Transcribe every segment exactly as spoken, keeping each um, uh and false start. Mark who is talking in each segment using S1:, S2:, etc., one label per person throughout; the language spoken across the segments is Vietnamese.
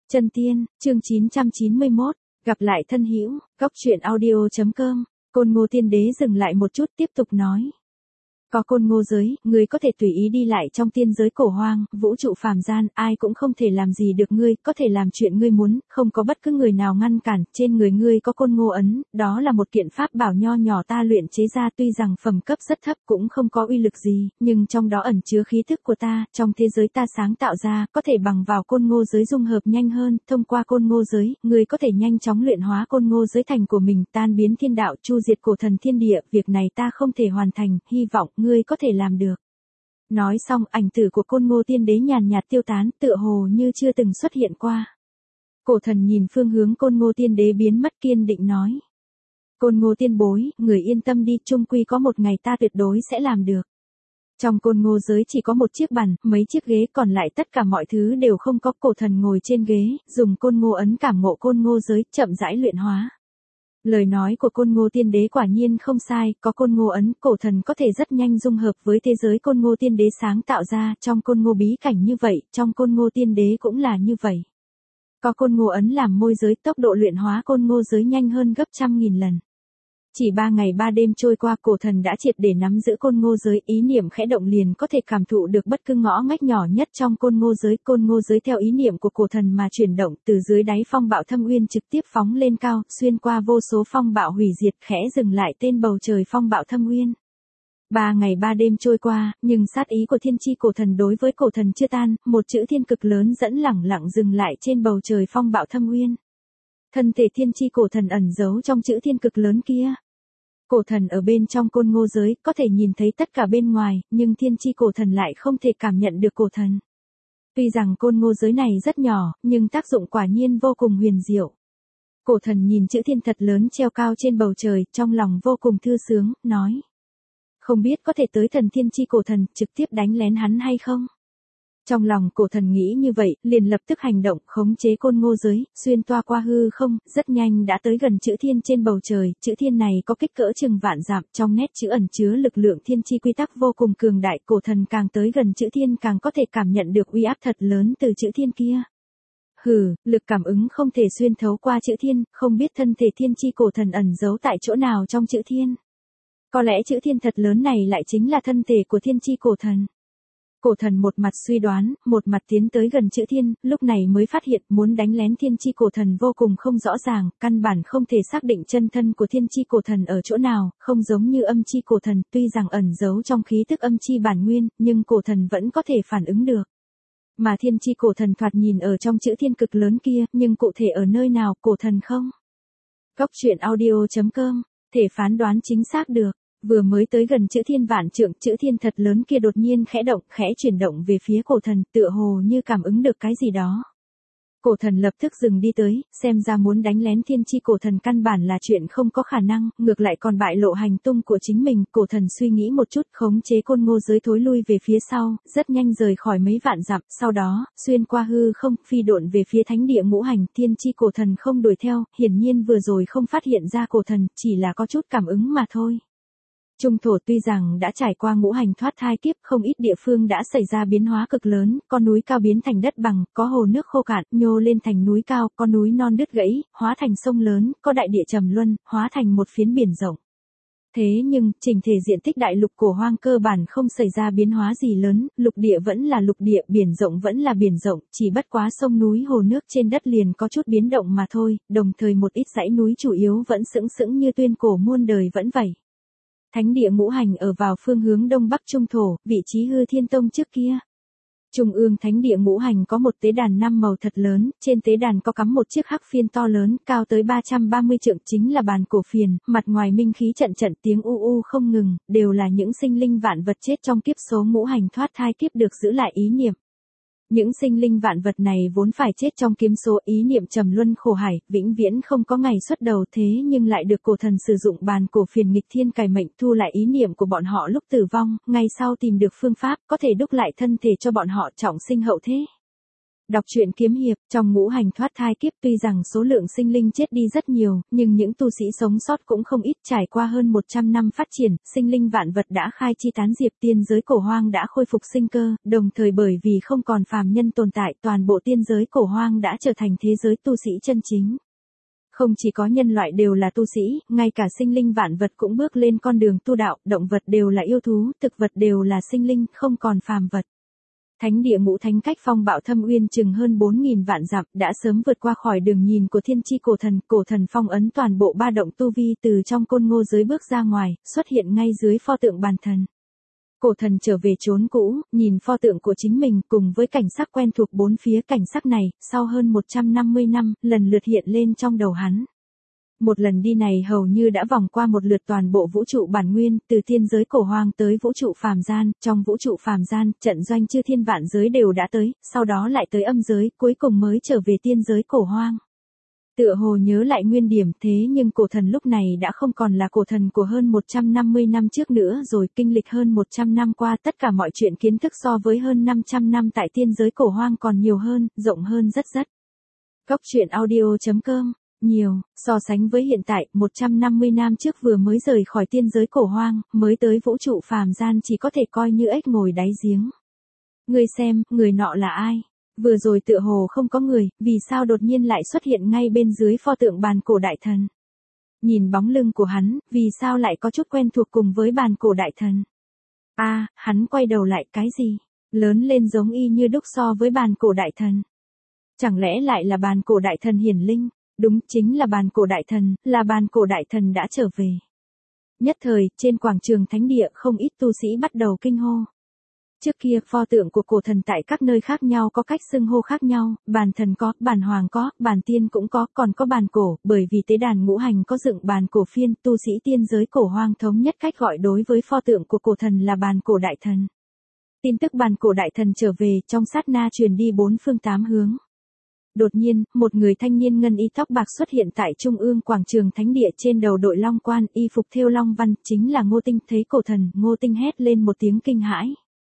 S1: Chân tiên, chương chín trăm chín mươi mốt, gặp lại thân hữu, góc truyện audio chấm com, Côn Ngô Tiên Đế dừng lại một chút tiếp tục nói. Có Côn Ngô giới, ngươi có thể tùy ý đi lại trong tiên giới cổ hoang, vũ trụ phàm gian, ai cũng không thể làm gì được ngươi, có thể làm chuyện ngươi muốn, không có bất cứ người nào ngăn cản, trên người ngươi có Côn Ngô ấn, đó là một kiện pháp bảo nho nhỏ ta luyện chế ra, tuy rằng phẩm cấp rất thấp cũng không có uy lực gì, nhưng trong đó ẩn chứa khí thức của ta, trong thế giới ta sáng tạo ra, có thể bằng vào Côn Ngô giới dung hợp nhanh hơn, thông qua Côn Ngô giới, ngươi có thể nhanh chóng luyện hóa Côn Ngô giới thành của mình, tan biến thiên đạo, chu diệt cổ thần thiên địa, việc này ta không thể hoàn thành, hy vọng ngươi có thể làm được. Nói xong, ảnh tử của Côn Ngô Tiên Đế nhàn nhạt tiêu tán, tựa hồ như chưa từng xuất hiện qua. Cổ thần nhìn phương hướng Côn Ngô Tiên Đế biến mất, kiên định nói. Côn Ngô Tiên bối, người yên tâm đi, chung quy có một ngày ta tuyệt đối sẽ làm được. Trong Côn Ngô giới chỉ có một chiếc bàn, mấy chiếc ghế, còn lại tất cả mọi thứ đều không có. Cổ thần ngồi trên ghế, dùng Côn Ngô ấn cảm ngộ Côn Ngô giới, chậm rãi luyện hóa. Lời nói của Côn Ngô Tiên Đế quả nhiên không sai, có Côn Ngô ấn, cổ thần có thể rất nhanh dung hợp với thế giới Côn Ngô Tiên Đế sáng tạo ra, trong Côn Ngô bí cảnh như vậy, trong Côn Ngô Tiên Đế cũng là như vậy. Có Côn Ngô ấn làm môi giới, tốc độ luyện hóa Côn Ngô giới nhanh hơn gấp trăm nghìn lần. Chỉ ba ngày ba đêm trôi qua, cổ thần đã triệt để nắm giữ Côn Ngô giới, ý niệm khẽ động liền có thể cảm thụ được bất cứ ngõ ngách nhỏ nhất trong Côn Ngô giới. Côn Ngô giới theo ý niệm của cổ thần mà chuyển động, từ dưới đáy phong bạo thâm uyên trực tiếp phóng lên cao, xuyên qua vô số phong bạo hủy diệt, khẽ dừng lại tên bầu trời phong bạo thâm uyên. Ba ngày ba đêm trôi qua, nhưng sát ý của thiên chi cổ thần đối với cổ thần chưa tan, một chữ thiên cực lớn dẫn lẳng lặng dừng lại trên bầu trời phong bạo thâm uyên. Thân thể thiên chi cổ thần ẩn giấu trong chữ thiên cực lớn kia. Cổ thần ở bên trong Côn Ngô giới, có thể nhìn thấy tất cả bên ngoài, nhưng thiên chi cổ thần lại không thể cảm nhận được cổ thần. Tuy rằng Côn Ngô giới này rất nhỏ, nhưng tác dụng quả nhiên vô cùng huyền diệu. Cổ thần nhìn chữ thiên thật lớn treo cao trên bầu trời, trong lòng vô cùng thư sướng, nói. Không biết có thể tới thần thiên chi cổ thần, trực tiếp đánh lén hắn hay không? Trong lòng cổ thần nghĩ như vậy, liền lập tức hành động, khống chế Côn Ngô giới, xuyên toa qua hư không, rất nhanh đã tới gần chữ thiên trên bầu trời. Chữ thiên này có kích cỡ chừng vạn dặm, trong nét chữ ẩn chứa lực lượng thiên chi quy tắc vô cùng cường đại. Cổ thần càng tới gần chữ thiên càng có thể cảm nhận được uy áp thật lớn từ chữ thiên kia. Hừ, lực cảm ứng không thể xuyên thấu qua chữ thiên, không biết thân thể thiên chi cổ thần ẩn giấu tại chỗ nào trong chữ thiên. Có lẽ chữ thiên thật lớn này lại chính là thân thể của thiên chi cổ thần. Cổ thần một mặt suy đoán, một mặt tiến tới gần chữ thiên, lúc này mới phát hiện muốn đánh lén thiên chi cổ thần vô cùng không rõ ràng, căn bản không thể xác định chân thân của thiên chi cổ thần ở chỗ nào, không giống như âm chi cổ thần, tuy rằng ẩn giấu trong khí tức âm chi bản nguyên, nhưng cổ thần vẫn có thể phản ứng được. Mà thiên chi cổ thần thoạt nhìn ở trong chữ thiên cực lớn kia, nhưng cụ thể ở nơi nào, cổ thần không? Góc truyện audio chấm com, thể phán đoán chính xác được. Vừa mới tới gần chữ thiên vạn trượng, chữ thiên thật lớn kia đột nhiên khẽ động, khẽ chuyển động về phía cổ thần, tựa hồ như cảm ứng được cái gì đó. Cổ thần lập tức dừng đi tới, xem ra muốn đánh lén thiên chi cổ thần căn bản là chuyện không có khả năng, ngược lại còn bại lộ hành tung của chính mình. Cổ thần suy nghĩ một chút, khống chế Côn Ngô giới thối lui về phía sau, rất nhanh rời khỏi mấy vạn dặm, sau đó, xuyên qua hư không, phi độn về phía thánh địa ngũ hành. Thiên chi cổ thần không đuổi theo, hiển nhiên vừa rồi không phát hiện ra cổ thần, chỉ là có chút cảm ứng mà thôi. Trung thổ tuy rằng đã trải qua ngũ hành thoát thai kiếp, không ít địa phương đã xảy ra biến hóa cực lớn, có núi cao biến thành đất bằng, có hồ nước khô cạn, nhô lên thành núi cao, có núi non đứt gãy, hóa thành sông lớn, có đại địa trầm luân, hóa thành một phiến biển rộng. Thế nhưng, chỉnh thể diện tích đại lục cổ hoang cơ bản không xảy ra biến hóa gì lớn, lục địa vẫn là lục địa, biển rộng vẫn là biển rộng, chỉ bất quá sông núi hồ nước trên đất liền có chút biến động mà thôi, đồng thời một ít dãy núi chủ yếu vẫn sững sững như tuyên cổ muôn đời vẫn vậy. Thánh địa ngũ hành ở vào phương hướng đông bắc trung thổ, vị trí hư thiên tông trước kia. Trung ương thánh địa ngũ hành có một tế đàn năm màu thật lớn, trên tế đàn có cắm một chiếc hắc phiên to lớn, cao tới ba trăm ba mươi trượng, chính là bàn cổ phiền, mặt ngoài minh khí trận trận tiếng u u không ngừng, đều là những sinh linh vạn vật chết trong kiếp số ngũ hành thoát thai kiếp được giữ lại ý niệm. Những sinh linh vạn vật này vốn phải chết trong kiếm số ý niệm trầm luân khổ hải, vĩnh viễn không có ngày xuất đầu, thế nhưng lại được cổ thần sử dụng bàn cổ phiền nghịch thiên cải mệnh thu lại ý niệm của bọn họ lúc tử vong, ngày sau tìm được phương pháp có thể đúc lại thân thể cho bọn họ trọng sinh hậu thế. Đọc truyện kiếm hiệp, trong ngũ hành thoát thai kiếp tuy rằng số lượng sinh linh chết đi rất nhiều, nhưng những tu sĩ sống sót cũng không ít. Trải qua hơn một trăm năm phát triển, sinh linh vạn vật đã khai chi tán diệp, tiên giới cổ hoang đã khôi phục sinh cơ, đồng thời bởi vì không còn phàm nhân tồn tại, toàn bộ tiên giới cổ hoang đã trở thành thế giới tu sĩ chân chính. Không chỉ có nhân loại đều là tu sĩ, ngay cả sinh linh vạn vật cũng bước lên con đường tu đạo, động vật đều là yêu thú, thực vật đều là sinh linh, không còn phàm vật. Thánh địa ngũ thánh cách phong bạo thâm uyên chừng hơn bốn nghìn vạn dặm, đã sớm vượt qua khỏi đường nhìn của thiên chi cổ thần, cổ thần phong ấn toàn bộ ba động tu vi từ trong côn ngô giới bước ra ngoài, xuất hiện ngay dưới pho tượng bàn thần. Cổ thần trở về chốn cũ, nhìn pho tượng của chính mình cùng với cảnh sắc quen thuộc bốn phía. Cảnh sắc này, sau hơn một trăm năm mươi năm, lần lượt hiện lên trong đầu hắn. Một lần đi này hầu như đã vòng qua một lượt toàn bộ vũ trụ bản nguyên, từ tiên giới cổ hoang tới vũ trụ phàm gian, trong vũ trụ phàm gian, trận doanh chư thiên vạn giới đều đã tới, sau đó lại tới âm giới, cuối cùng mới trở về tiên giới cổ hoang. Tựa hồ nhớ lại nguyên điểm, thế nhưng cổ thần lúc này đã không còn là cổ thần của hơn một trăm năm mươi năm trước nữa rồi. Kinh lịch hơn một trăm năm qua, tất cả mọi chuyện kiến thức so với hơn năm trăm năm tại tiên giới cổ hoang còn nhiều hơn, rộng hơn rất rất. Cốc truyện audio chấm com Nhiều, so sánh với hiện tại, một trăm năm mươi năm trước vừa mới rời khỏi tiên giới cổ hoang, mới tới vũ trụ phàm gian chỉ có thể coi như ếch ngồi đáy giếng. Ngươi xem, người nọ là ai? Vừa rồi tựa hồ không có người, vì sao đột nhiên lại xuất hiện ngay bên dưới pho tượng bàn cổ đại thần? Nhìn bóng lưng của hắn, vì sao lại có chút quen thuộc cùng với bàn cổ đại thần? A, à, hắn quay đầu lại, cái gì? Lớn lên giống y như đúc so với bàn cổ đại thần. Chẳng lẽ lại là bàn cổ đại thần hiển linh? Đúng, chính là bàn cổ đại thần, là bàn cổ đại thần đã trở về. Nhất thời, trên quảng trường thánh địa không ít tu sĩ bắt đầu kinh hô. Trước kia, pho tượng của cổ thần tại các nơi khác nhau có cách xưng hô khác nhau, bàn thần có, bàn hoàng có, bàn tiên cũng có, còn có bàn cổ, bởi vì tế đàn ngũ hành có dựng bàn cổ phiên, tu sĩ tiên giới cổ hoang thống nhất cách gọi đối với pho tượng của cổ thần là bàn cổ đại thần. Tin tức bàn cổ đại thần trở về trong sát na truyền đi bốn phương tám hướng. Đột nhiên, một người thanh niên ngân y tóc bạc xuất hiện tại trung ương quảng trường thánh địa, trên đầu đội long quan, y phục thêu long văn, chính là Ngô Tinh. Thấy cổ thần, Ngô Tinh hét lên một tiếng kinh hãi.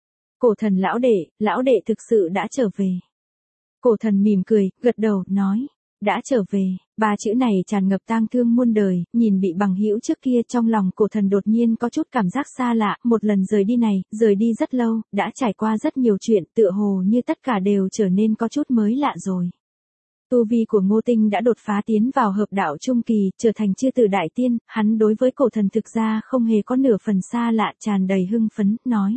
S1: Cổ thần lão đệ, lão đệ thực sự đã trở về. Cổ thần mỉm cười, gật đầu, nói, đã trở về. Ba chữ này tràn ngập tang thương muôn đời, nhìn bị bằng hữu trước kia, trong lòng cổ thần đột nhiên có chút cảm giác xa lạ. Một lần rời đi này, rời đi rất lâu, đã trải qua rất nhiều chuyện, tựa hồ như tất cả đều trở nên có chút mới lạ rồi. Tu vi của Ngô Tinh đã đột phá tiến vào hợp đạo trung kỳ, trở thành chư tử đại tiên. Hắn đối với cổ thần thực ra không hề có nửa phần xa lạ, tràn đầy hưng phấn, nói.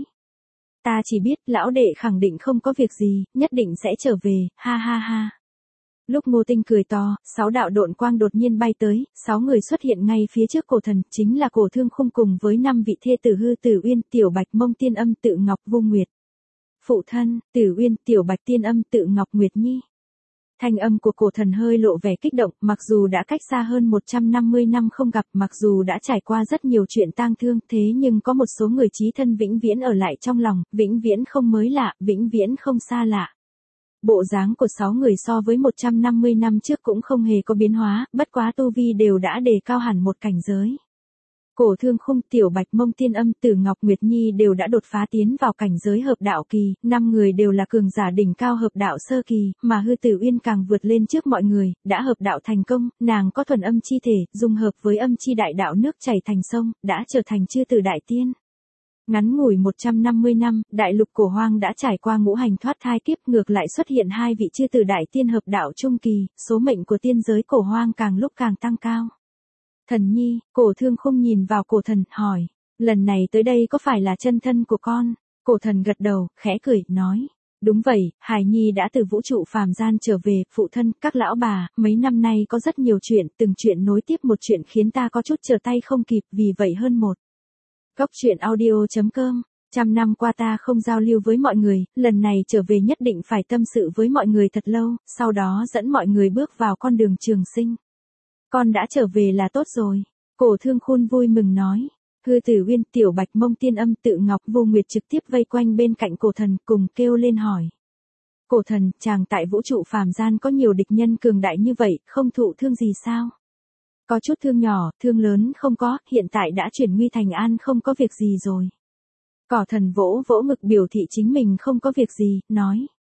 S1: Ta chỉ biết, lão đệ khẳng định không có việc gì, nhất định sẽ trở về, ha ha ha. Lúc Ngô Tinh cười to, sáu đạo độn quang đột nhiên bay tới, sáu người xuất hiện ngay phía trước cổ thần, chính là Cổ Thương Khung cùng với năm vị thê tử Hư Tử Uyên, Tiểu Bạch Mông Tiên Âm, Tự Ngọc Vô Nguyệt. Phụ thân, Tử Uyên, Tiểu Bạch Tiên Âm, Tự Ngọc Nguyệt Nhi. Thanh âm của cổ thần hơi lộ vẻ kích động, mặc dù đã cách xa hơn một trăm năm mươi năm không gặp, mặc dù đã trải qua rất nhiều chuyện tang thương, thế nhưng có một số người chí thân vĩnh viễn ở lại trong lòng, vĩnh viễn không mới lạ, vĩnh viễn không xa lạ. Bộ dáng của sáu người so với một trăm năm mươi năm trước cũng không hề có biến hóa, bất quá tu vi đều đã đề cao hẳn một cảnh giới. Cổ Thương Khung, Tiểu Bạch Mông Tiên Âm, Tử Ngọc Nguyệt Nhi đều đã đột phá tiến vào cảnh giới hợp đạo kỳ, năm người đều là cường giả đỉnh cao hợp đạo sơ kỳ, mà Hư Tử Uyên càng vượt lên trước mọi người, đã hợp đạo thành công, nàng có thuần âm chi thể, dung hợp với âm chi đại đạo nước chảy thành sông, đã trở thành chư tử đại tiên. Ngắn ngủi một trăm năm mươi năm, đại lục cổ hoang đã trải qua ngũ hành thoát thai kiếp, ngược lại xuất hiện hai vị chư tử đại tiên hợp đạo trung kỳ, số mệnh của tiên giới cổ hoang càng lúc càng tăng cao. Thần nhi, Cổ Thương Khung nhìn vào cổ thần, hỏi, lần này tới đây có phải là chân thân của con? Cổ thần gật đầu, khẽ cười, nói, đúng vậy, hài nhi đã từ vũ trụ phàm gian trở về, phụ thân, các lão bà, mấy năm nay có rất nhiều chuyện, từng chuyện nối tiếp một chuyện khiến ta có chút trở tay không kịp, vì vậy hơn một. Cốc truyện audio chấm com Trăm năm qua ta không giao lưu với mọi người, lần này trở về nhất định phải tâm sự với mọi người thật lâu, sau đó dẫn mọi người bước vào con đường trường sinh. Con đã trở về là tốt rồi. Cổ Thương Khung vui mừng nói. Hư Tử Uyên, Tiểu Bạch Mông Tiên Âm, Tự Ngọc Vô Nguyệt trực tiếp vây quanh bên cạnh cổ thần, cùng kêu lên hỏi. Cổ thần, chàng tại vũ trụ phàm gian có nhiều địch nhân cường đại như vậy, không thụ thương gì sao? Có chút thương nhỏ, thương lớn không có, hiện tại đã chuyển nguy thành an, không có việc gì rồi. Cỏ thần vỗ vỗ ngực biểu thị chính mình không có việc gì, nói.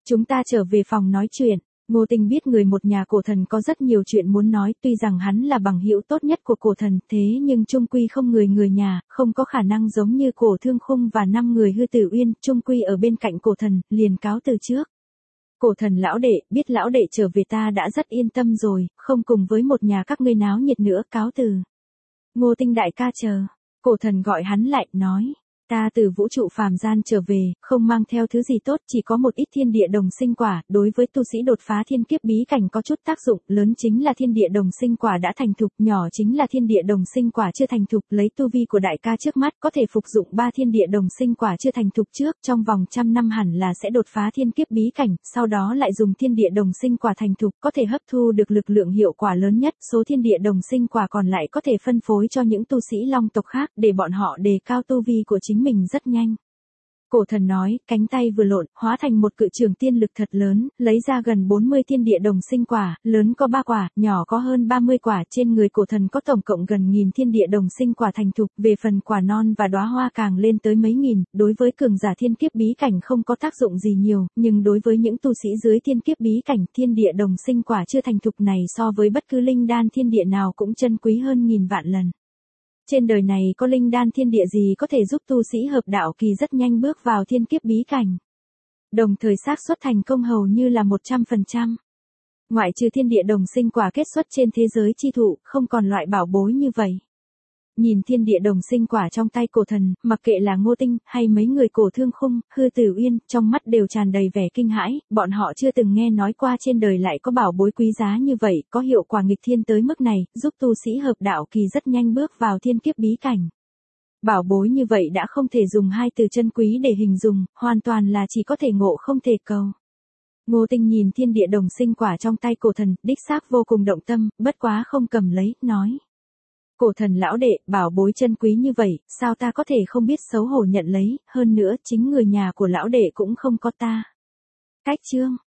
S1: Chúng ta trở về phòng nói chuyện. Ngô Tinh biết người một nhà cổ thần có rất nhiều chuyện muốn nói, tuy rằng hắn là bằng hữu tốt nhất của cổ thần, thế nhưng chung quy không người người nhà, không có khả năng giống như Cổ Thương Khung và năm người Hư Tử Uyên, chung quy ở bên cạnh cổ thần, liền cáo từ trước. Cổ thần lão đệ, biết lão đệ trở về ta đã rất yên tâm rồi, không cùng với một nhà các ngươi náo nhiệt nữa, cáo từ. Ngô Tinh đại ca chờ. Cổ thần gọi hắn lại, nói. Ta từ vũ trụ phàm gian trở về, không mang theo thứ gì tốt, chỉ có một ít thiên địa đồng sinh quả, đối với tu sĩ đột phá thiên kiếp bí cảnh có chút tác dụng, lớn chính là thiên địa đồng sinh quả đã thành thục, nhỏ chính là thiên địa đồng sinh quả chưa thành thục, lấy tu vi của đại ca trước mắt, có thể phục dụng ba thiên địa đồng sinh quả chưa thành thục trước, trong vòng trăm năm hẳn là sẽ đột phá thiên kiếp bí cảnh, sau đó lại dùng thiên địa đồng sinh quả thành thục, có thể hấp thu được lực lượng hiệu quả lớn nhất, số thiên địa đồng sinh quả còn lại có thể phân phối cho những tu sĩ long tộc khác, để bọn họ đề cao tu vi của chính mình rất nhanh. Cổ thần nói, cánh tay vừa lộn, hóa thành một cự trường tiên lực thật lớn, lấy ra gần bốn mươi thiên địa đồng sinh quả, lớn có ba quả, nhỏ có hơn ba mươi quả, trên người cổ thần có tổng cộng gần nghìn thiên địa đồng sinh quả thành thục, về phần quả non và đóa hoa càng lên tới mấy nghìn, đối với cường giả thiên kiếp bí cảnh không có tác dụng gì nhiều, nhưng đối với những tu sĩ dưới thiên kiếp bí cảnh, thiên địa đồng sinh quả chưa thành thục này so với bất cứ linh đan thiên địa nào cũng chân quý hơn nghìn vạn lần. Trên đời này có linh đan thiên địa gì có thể giúp tu sĩ hợp đạo kỳ rất nhanh bước vào thiên kiếp bí cảnh. Đồng thời xác suất thành công hầu như là một trăm phần trăm. Ngoại trừ thiên địa đồng sinh quả kết xuất trên thế giới chi thụ, không còn loại bảo bối như vậy. Nhìn thiên địa đồng sinh quả trong tay cổ thần, mặc kệ là Ngô Tinh, hay mấy người Cổ Thương Khung, Hư Tử Uyên, trong mắt đều tràn đầy vẻ kinh hãi, bọn họ chưa từng nghe nói qua trên đời lại có bảo bối quý giá như vậy, có hiệu quả nghịch thiên tới mức này, giúp tu sĩ hợp đạo kỳ rất nhanh bước vào thiên kiếp bí cảnh. Bảo bối như vậy đã không thể dùng hai từ chân quý để hình dung, hoàn toàn là chỉ có thể ngộ không thể cầu. Ngô Tinh nhìn thiên địa đồng sinh quả trong tay cổ thần, đích xác vô cùng động tâm, bất quá không cầm lấy, nói. Cổ thần lão đệ, bảo bối chân quý như vậy, sao ta có thể không biết xấu hổ nhận lấy, hơn nữa chính người nhà của lão đệ cũng không có ta. Cách chương,